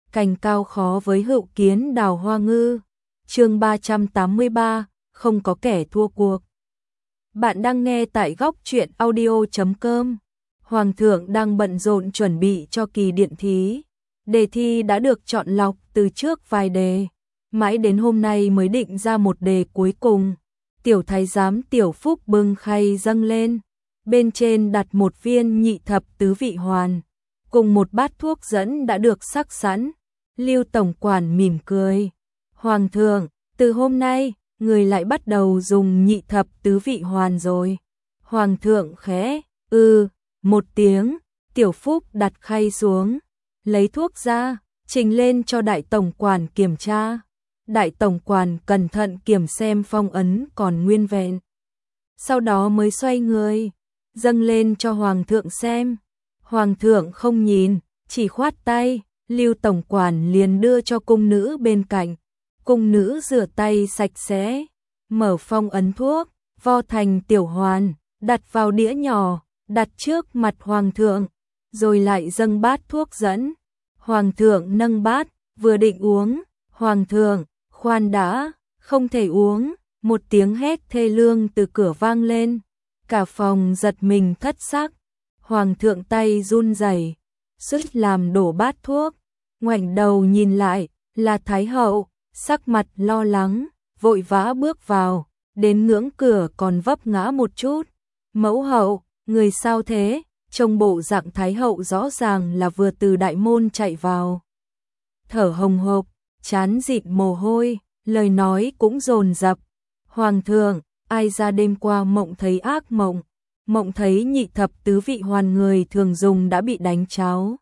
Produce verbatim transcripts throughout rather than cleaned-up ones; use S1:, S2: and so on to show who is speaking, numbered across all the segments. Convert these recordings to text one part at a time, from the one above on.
S1: cành cao khó với hữu kiến đào hoa ngư. Chương ba trăm tám mươi ba, không có kẻ thua cuộc. Bạn đang nghe tại góc truyện audio chấm com. Hoàng thượng đang bận rộn chuẩn bị cho kỳ điện thí. Đề thi đã được chọn lọc từ trước vài đề, mãi đến hôm nay mới định ra một đề cuối cùng. Tiểu thái giám Tiểu Phúc bưng khay dâng lên, bên trên đặt một viên nhị thập tứ vị hoàn, cùng một bát thuốc dẫn đã được sắc sẵn. Lưu tổng quản mỉm cười, Hoàng thượng, từ hôm nay, người lại bắt đầu dùng nhị thập tứ vị hoàn rồi. Hoàng thượng khẽ, ư, một tiếng, Tiểu Phúc đặt khay xuống, lấy thuốc ra, trình lên cho đại tổng quản kiểm tra. Đại tổng quản cẩn thận kiểm xem phong ấn còn nguyên vẹn, sau đó mới xoay người, dâng lên cho Hoàng thượng xem. Hoàng thượng không nhìn, chỉ khoát tay, Lưu tổng quản liền đưa cho cung nữ bên cạnh. Cung nữ rửa tay sạch sẽ, mở phong ấn thuốc, vo thành tiểu hoàn, đặt vào đĩa nhỏ, đặt trước mặt Hoàng thượng, rồi lại dâng bát thuốc dẫn. Hoàng thượng nâng bát, vừa định uống, Hoàng thượng, khoan đã, không thể uống, một tiếng hét thê lương từ cửa vang lên, cả phòng giật mình thất sắc. Hoàng thượng tay run rẩy, suýt làm đổ bát thuốc, ngoảnh đầu nhìn lại, là Thái hậu, sắc mặt lo lắng, vội vã bước vào, đến ngưỡng cửa còn vấp ngã một chút. Mẫu hậu, người sao thế? Trông bộ dạng Thái hậu rõ ràng là vừa từ đại môn chạy vào, thở hồng hộc, trán dịn mồ hôi, lời nói cũng dồn dập. Hoàng thượng, ai ra đêm qua mộng thấy ác mộng, mộng thấy nhị thập tứ vị hoàn người thường dùng đã bị đánh cháo,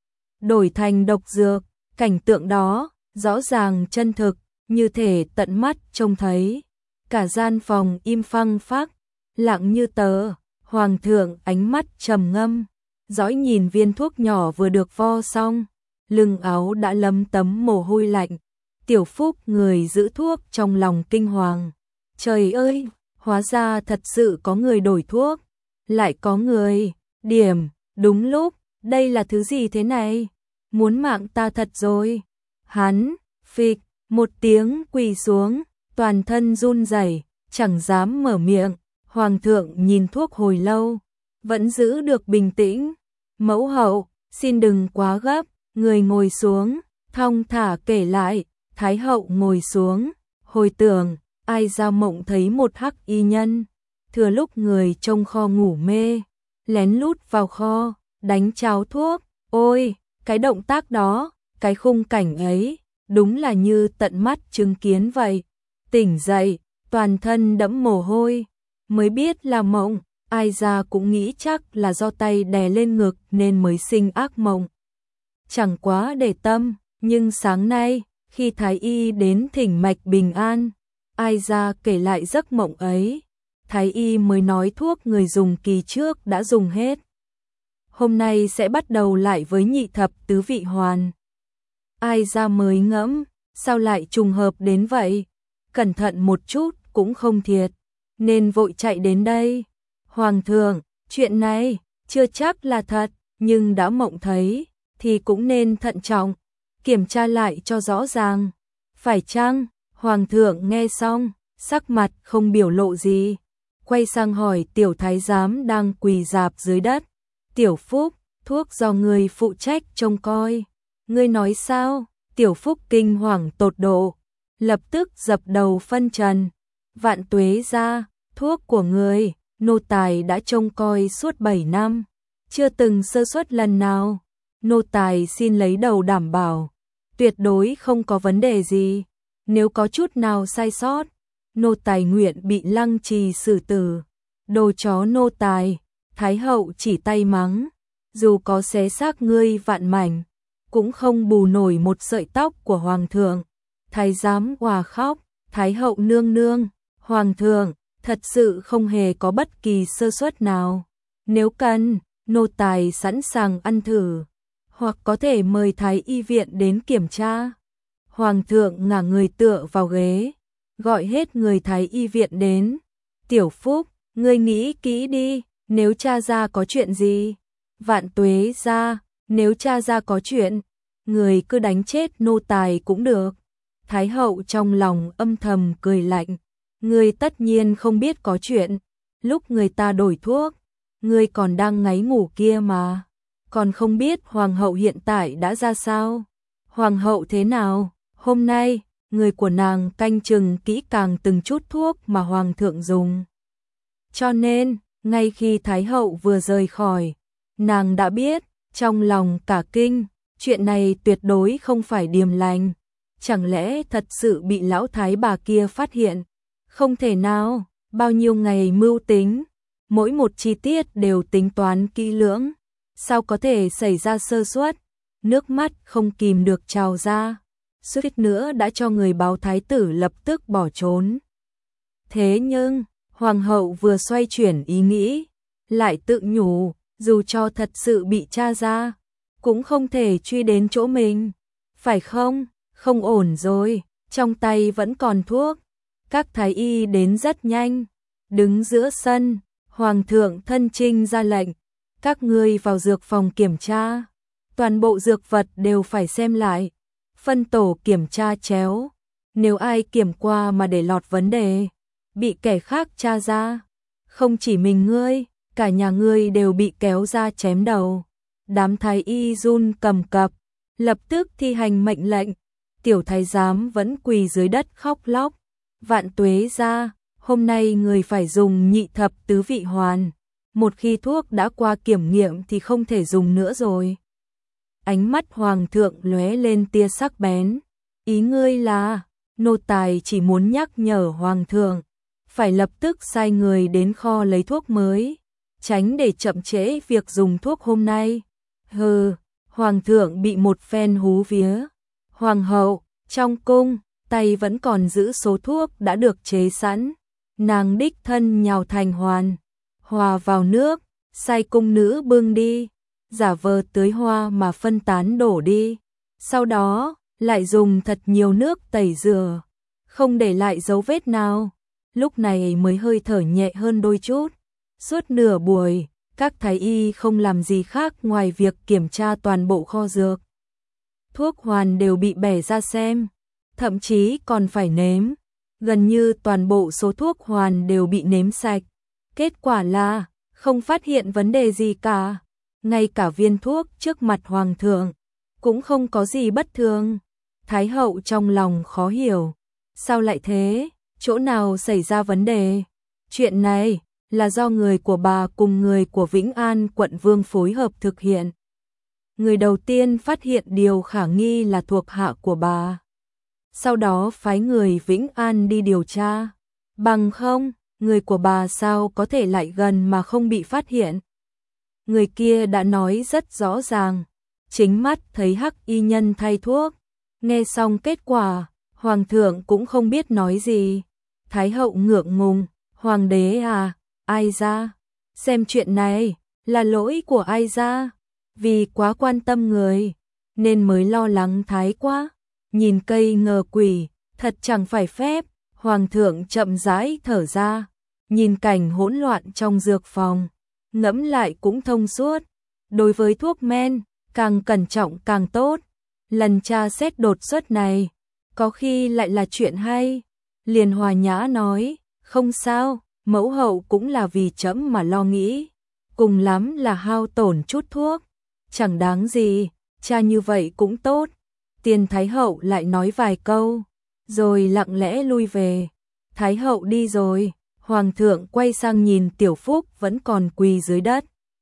S1: đổi thành độc dược, cảnh tượng đó rõ ràng chân thực, như thể tận mắt trông thấy. Cả gian phòng im phăng phắc, lặng như tờ. Hoàng thượng ánh mắt trầm ngâm, dõi nhìn viên thuốc nhỏ vừa được vo xong, lưng áo đã lấm tấm mồ hôi lạnh. Tiểu Phúc người giữ thuốc trong lòng kinh hoàng. Trời ơi, hóa ra thật sự có người đổi thuốc, lại có người điểm đúng lúc, đây là thứ gì thế này? Muốn mạng ta thật rồi. Hắn phịch một tiếng quỳ xuống, toàn thân run rẩy, chẳng dám mở miệng. Hoàng thượng nhìn thuốc hồi lâu, vẫn giữ được bình tĩnh. Mẫu hậu, xin đừng quá gấp, người ngồi xuống, thong thả kể lại. Thái hậu ngồi xuống, hồi tưởng, ai ra mộng thấy một hắc y nhân, thừa lúc người trong kho ngủ mê, lén lút vào kho, đánh cháo thuốc. Ôi, cái động tác đó, cái khung cảnh ấy, đúng là như tận mắt chứng kiến vậy. Tỉnh dậy, toàn thân đẫm mồ hôi, mới biết là mộng. Ai ra cũng nghĩ chắc là do tay đè lên ngực nên mới sinh ác mộng. Chẳng quá để tâm, nhưng sáng nay, khi Thái y đến thỉnh mạch bình an, ai ra kể lại giấc mộng ấy, Thái y mới nói thuốc người dùng kỳ trước đã dùng hết, hôm nay sẽ bắt đầu lại với nhị thập tứ vị hoàn. Ai ra mới ngẫm, sao lại trùng hợp đến vậy, cẩn thận một chút cũng không thiệt, nên vội chạy đến đây. Hoàng thượng, chuyện này chưa chắc là thật, nhưng đã mộng thấy thì cũng nên thận trọng, kiểm tra lại cho rõ ràng. Phải chăng? Hoàng thượng nghe xong, sắc mặt không biểu lộ gì, quay sang hỏi tiểu thái giám đang quỳ rạp dưới đất. Tiểu Phúc, thuốc do người phụ trách trông coi. Ngươi nói sao? Tiểu Phúc kinh hoàng tột độ, lập tức dập đầu phân trần. Vạn tuế ra, thuốc của người, nô tài đã trông coi suốt bảy năm, chưa từng sơ suất lần nào. Nô tài xin lấy đầu đảm bảo, tuyệt đối không có vấn đề gì. Nếu có chút nào sai sót, nô tài nguyện bị lăng trì xử tử. Đồ chó nô tài, Thái hậu chỉ tay mắng, dù có xé xác ngươi vạn mảnh, cũng không bù nổi một sợi tóc của hoàng thượng. Thái giám òa khóc, Thái hậu nương nương, hoàng thượng, thật sự không hề có bất kỳ sơ suất nào. Nếu cần, nô tài sẵn sàng ăn thử, hoặc có thể mời Thái y viện đến kiểm tra. Hoàng thượng ngả người tựa vào ghế, gọi hết người Thái y viện đến. Tiểu Phúc, ngươi nghĩ kỹ đi, nếu cha ra có chuyện gì? Vạn tuế ra, nếu cha ra có chuyện, người cứ đánh chết nô tài cũng được. Thái hậu trong lòng âm thầm cười lạnh, ngươi tất nhiên không biết có chuyện, lúc người ta đổi thuốc, ngươi còn đang ngáy ngủ kia mà, còn không biết hoàng hậu hiện tại đã ra sao. Hoàng hậu thế nào? Hôm nay, người của nàng canh chừng kỹ càng từng chút thuốc mà hoàng thượng dùng. Cho nên, ngay khi Thái hậu vừa rời khỏi, nàng đã biết, trong lòng cả kinh, chuyện này tuyệt đối không phải điềm lành. Chẳng lẽ thật sự bị lão thái bà kia phát hiện? Không thể nào, bao nhiêu ngày mưu tính, mỗi một chi tiết đều tính toán kỹ lưỡng, sao có thể xảy ra sơ suất? Nước mắt không kìm được trào ra, suýt nữa đã cho người báo thái tử lập tức bỏ trốn. Thế nhưng, hoàng hậu vừa xoay chuyển ý nghĩ, lại tự nhủ, dù cho thật sự bị tra ra, cũng không thể truy đến chỗ mình, phải không? Không ổn rồi, trong tay vẫn còn thuốc. Các thái y đến rất nhanh, đứng giữa sân, hoàng thượng thân chinh ra lệnh, các ngươi vào dược phòng kiểm tra, toàn bộ dược vật đều phải xem lại, phân tổ kiểm tra chéo, nếu ai kiểm qua mà để lọt vấn đề, bị kẻ khác tra ra, không chỉ mình ngươi, cả nhà ngươi đều bị kéo ra chém đầu. Đám thái y run cầm cập, lập tức thi hành mệnh lệnh. Tiểu thái giám vẫn quỳ dưới đất khóc lóc, vạn tuế ra, hôm nay người phải dùng nhị thập tứ vị hoàn, một khi thuốc đã qua kiểm nghiệm thì không thể dùng nữa rồi. Ánh mắt hoàng thượng lóe lên tia sắc bén, ý ngươi là, nô tài chỉ muốn nhắc nhở hoàng thượng, phải lập tức sai người đến kho lấy thuốc mới, tránh để chậm trễ việc dùng thuốc hôm nay. Hừ, hoàng thượng bị một phen hú vía. Hoàng hậu, trong cung, tay vẫn còn giữ số thuốc đã được chế sẵn. Nàng đích thân nhào thành hoàn, hòa vào nước, sai cung nữ bưng đi, giả vờ tưới hoa mà phân tán đổ đi. Sau đó, lại dùng thật nhiều nước tẩy rửa, không để lại dấu vết nào. Lúc này mới hơi thở nhẹ hơn đôi chút. Suốt nửa buổi, các thái y không làm gì khác ngoài việc kiểm tra toàn bộ kho dược. Thuốc hoàn đều bị bẻ ra xem, thậm chí còn phải nếm. Gần như toàn bộ số thuốc hoàn đều bị nếm sạch. Kết quả là, không phát hiện vấn đề gì cả. Ngay cả viên thuốc trước mặt hoàng thượng, cũng không có gì bất thường. Thái hậu trong lòng khó hiểu. Sao lại thế? Chỗ nào xảy ra vấn đề? Chuyện này là do người của bà cùng người của Vĩnh An quận Vương phối hợp thực hiện. Người đầu tiên phát hiện điều khả nghi là thuộc hạ của bà. Sau đó phái người Vĩnh An đi điều tra. Bằng không, người của bà sao có thể lại gần mà không bị phát hiện. Người kia đã nói rất rõ ràng, chính mắt thấy hắc y nhân thay thuốc. Nghe xong kết quả, hoàng thượng cũng không biết nói gì. Thái hậu ngượng ngùng, hoàng đế à, ai ra? Xem chuyện này, là lỗi của ai ra? Vì quá quan tâm người, nên mới lo lắng thái quá. Nhìn cây ngờ quỷ, thật chẳng phải phép. Hoàng thượng chậm rãi thở ra, nhìn cảnh hỗn loạn trong dược phòng, ngẫm lại cũng thông suốt. Đối với thuốc men, càng cẩn trọng càng tốt. Lần tra xét đột xuất này, có khi lại là chuyện hay. Liền hòa nhã nói, không sao, mẫu hậu cũng là vì trẫm mà lo nghĩ. Cùng lắm là hao tổn chút thuốc, chẳng đáng gì, tra như vậy cũng tốt. Tiền Thái hậu lại nói vài câu, rồi lặng lẽ lui về. Thái hậu đi rồi, hoàng thượng quay sang nhìn Tiểu Phúc vẫn còn quỳ dưới đất.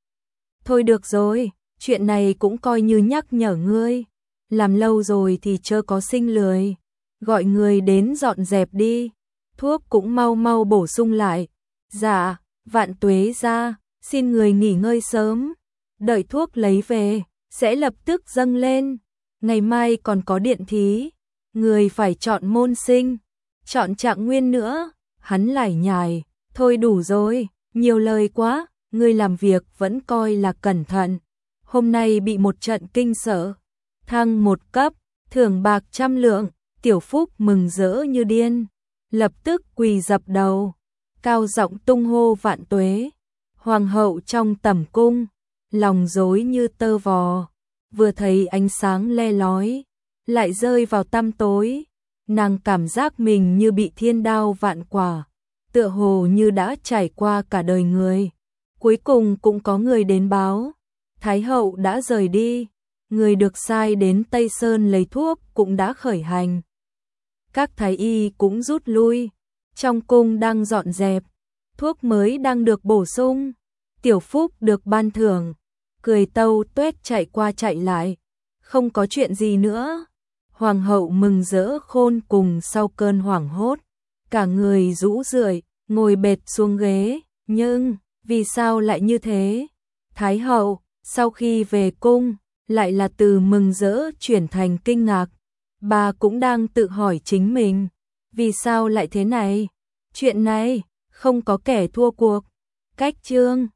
S1: Thôi được rồi, chuyện này cũng coi như nhắc nhở ngươi. Làm lâu rồi thì chớ có sinh lười. Gọi người đến dọn dẹp đi. Thuốc cũng mau mau bổ sung lại. Dạ, vạn tuế ra, xin người nghỉ ngơi sớm. Đợi thuốc lấy về, sẽ lập tức dâng lên. Ngày mai còn có điện thí. Người phải chọn môn sinh, chọn trạng nguyên nữa. Hắn lải nhải, thôi đủ rồi, nhiều lời quá. Người làm việc vẫn coi là cẩn thận. Hôm nay bị một trận kinh sợ, thăng một cấp, thưởng bạc trăm lượng. Tiểu Phúc mừng rỡ như điên, lập tức quỳ dập đầu, cao giọng tung hô vạn tuế. Hoàng hậu trong tẩm cung, lòng rối như tơ vò. vừa thấy ánh sáng le lói, lại rơi vào tăm tối, nàng cảm giác mình như bị thiên đao vạn quả, tựa hồ như đã trải qua cả đời người. Cuối cùng cũng có người đến báo, Thái hậu đã rời đi, người được sai đến Tây Sơn lấy thuốc cũng đã khởi hành. Các thái y cũng rút lui, trong cung đang dọn dẹp, thuốc mới đang được bổ sung, Tiểu Phúc được ban thưởng, cười tâu tuét chạy qua chạy lại, không có chuyện gì nữa. Hoàng hậu mừng rỡ khôn cùng sau cơn hoảng hốt, cả người rũ rượi, ngồi bệt xuống ghế, nhưng vì sao lại như thế? Thái hậu sau khi về cung lại là từ mừng rỡ chuyển thành kinh ngạc, bà cũng đang tự hỏi chính mình, vì sao lại thế này? Chuyện này không có kẻ thua cuộc. Cách chương